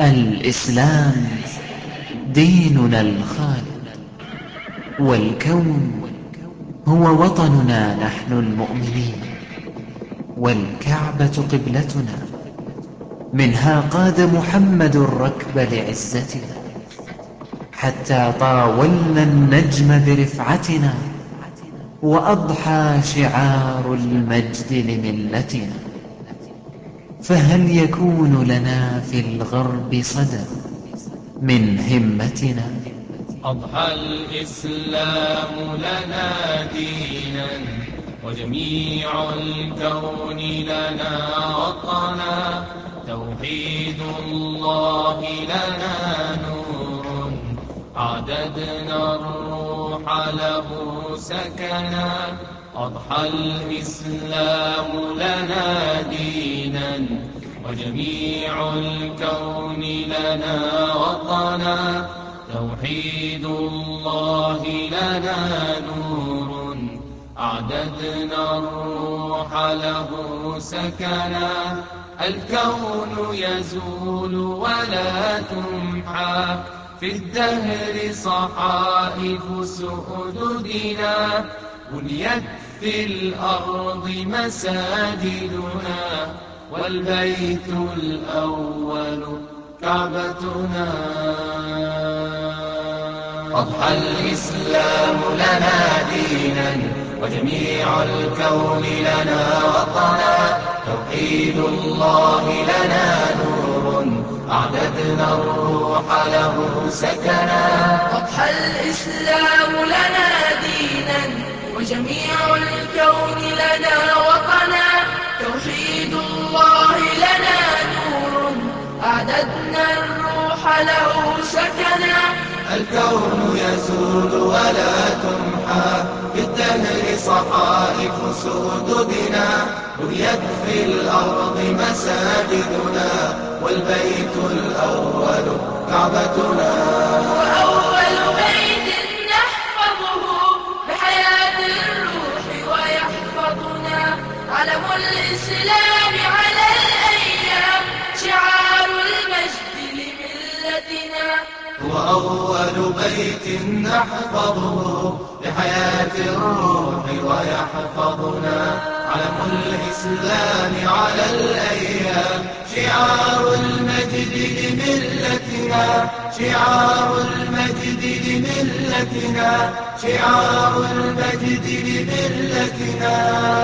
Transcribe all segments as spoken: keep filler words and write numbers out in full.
الإسلام ديننا الخالد، والكون هو وطننا نحن المؤمنين، والكعبة قبلتنا، منها قاد محمد الركب لعزتنا، حتى طاولنا النجم برفعتنا، وأضحى شعار المجد لملتنا. فهل يكون لنا في الغرب صدى من همتنا؟ أضحى الإسلام لنا دينا، وجميع الكون لنا وطنا. توحيد الله لنا نور، عددنا الروح له سكنا. أضحى الإسلام لنا دينا، وجميع الكون لنا وطنا. توحيد الله لنا نور، أعددنا الروح له سكنا. الكون يزول ولا تمحى، في الدهر صحائف سؤددنا. بنيت في الأرض مساجدنا، والبيت الأول كعبتنا. أضحى الإسلام لنا دينا، وجميع الكون لنا وطنا. توحيد الله لنا نور، أعددنا الروح له سكنا. أضحى الإسلام لنا دينا، وجميع الكون لنا وطنا. توحيد الله لنا نور، أعددنا الروح له سكنا. الكون يزول ولا تمحى، بالدهر صحائف سؤددنا. بنيت في الأرض مساجدنا، والبيت الأول كعبتنا. وأول بيت نحفظه بحياة الروح ويحفظنا، علم الإسلام على الأيام، شعار المجد لملتنا. هو أول بيت نحفظه لحياة الروح ويحفظنا، علم الإسلام على الأيام، شعار المجد لملتنا. شعار المجد لملتنا، شعار المجد لملتنا.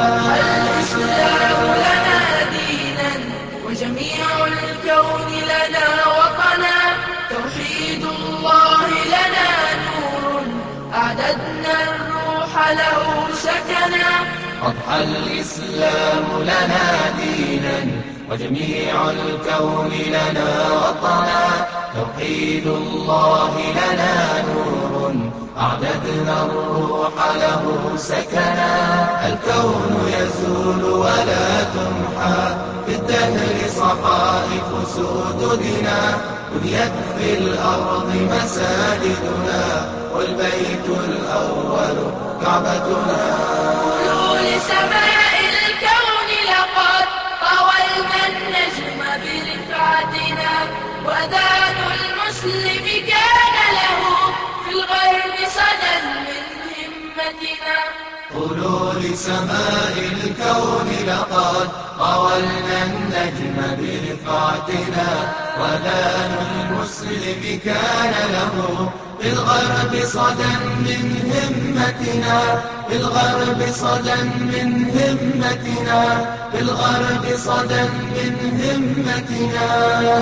الإسلام لنا دينا، وجميع الكون لنا وطنا. توحيد الله لنا نور، أعددنا الروح له سكنا. أضحى الإسلام لنا دينا، وجميع الكون لنا وطنا. توحيد الله لنا نور، أعددنا الروح له سكنا. الكون يزول ولا تمحى، في الدهر صحائف سؤددنا. بنيت في الأرض مساجدنا، والبيت الأول كعبتنا. قولوا لسماء الكون لقد طاولنا النجم برفعتنا، وأذان المسلم كان له في الغرب صدى من همتنا. قولوا لسماء الكون لقد طاولنا النجم برفعتنا، وأذان المسلم كان له في الغرب صدى من همتنا. في الغرب صدى من همتنا، في الغرب صدى من همتنا.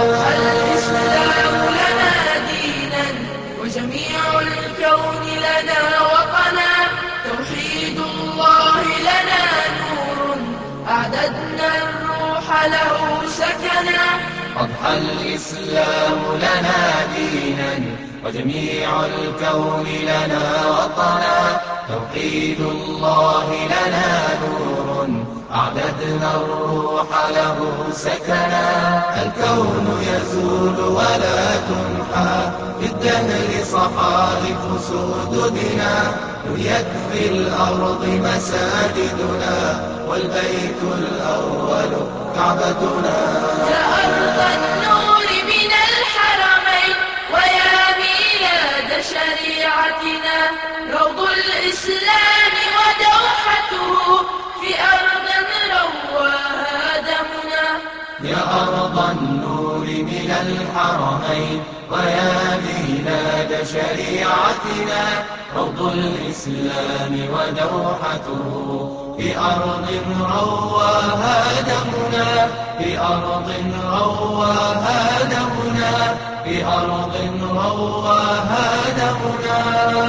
الإسلام لنا دينا، وجميع الكون لنا وطنا. توحيد الله لنا نور، أعددنا الروح له سكنا. أضحى الإسلام لنا دينا، وجميع الكون لنا وطنا. توحيد الله لنا نور، أعددنا الروح له سكنا. الكون يزول ولا تمحى، في الدهر صحائف سؤددنا. بنيت في الأرض مساجدنا، والبيت الأول كعبتنا. يا أرض النور من الحق روض الإسلام ودوحته في أرض رواها دمنا. يا أرض النور من الحرمين ويا ميلاد شريعتنا، روض الإسلام ودوحته في أرض رواها دمنا، في أرض رواها دمنا، في أرض رواها دمنا.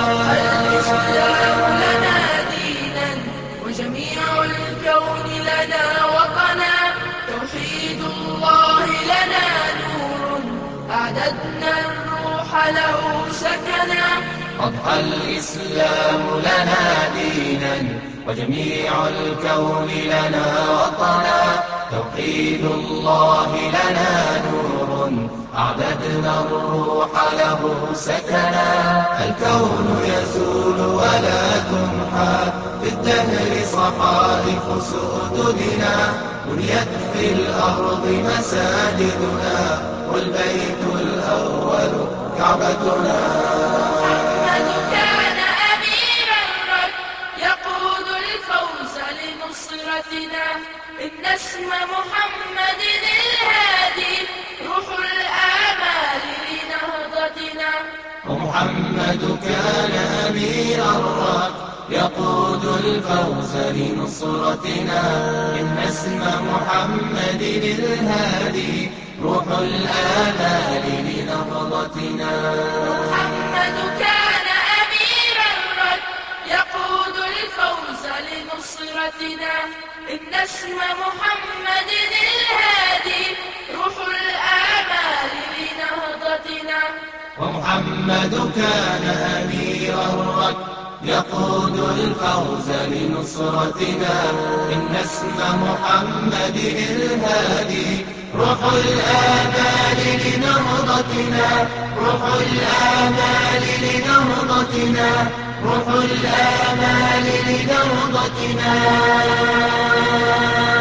الإسلام لنا دينا وجميع الكون لنا وطنا، توحيد الله لنا نور أعددنا الروح له سكنا. أضحى الإسلام لنا دينا وجميع الكون لنا وطنا، توحيد الله لنا نور أعددنا الروح له سكنا. الكون يزول ولا تمحى في الدهر صحائف سؤددنا، بنيت في الأرض مساجدنا والبيت الأول كعبتنا. محمد كان أمير الرب يقود الفوز لنصرتنا، إن اسم محمد الهادي روح الآمال لنهضتنا. ومحمد كان أمير الرب يقود الفوز لنصرتنا، إن اسم محمد الهادي روح الآمال لنهضتنا. محمد كان أمير الرب يقود الفوز لنصرتنا، إن اسم محمد الهادي روح الآمال لنهضتنا. ومحمد كان أمير الرب يقود الفوز لنصرتنا، إن اسم محمد الهادي روح الآمال لنهضتنا، روح الآمال لنهضتنا، روح الآمال لنهضتنا.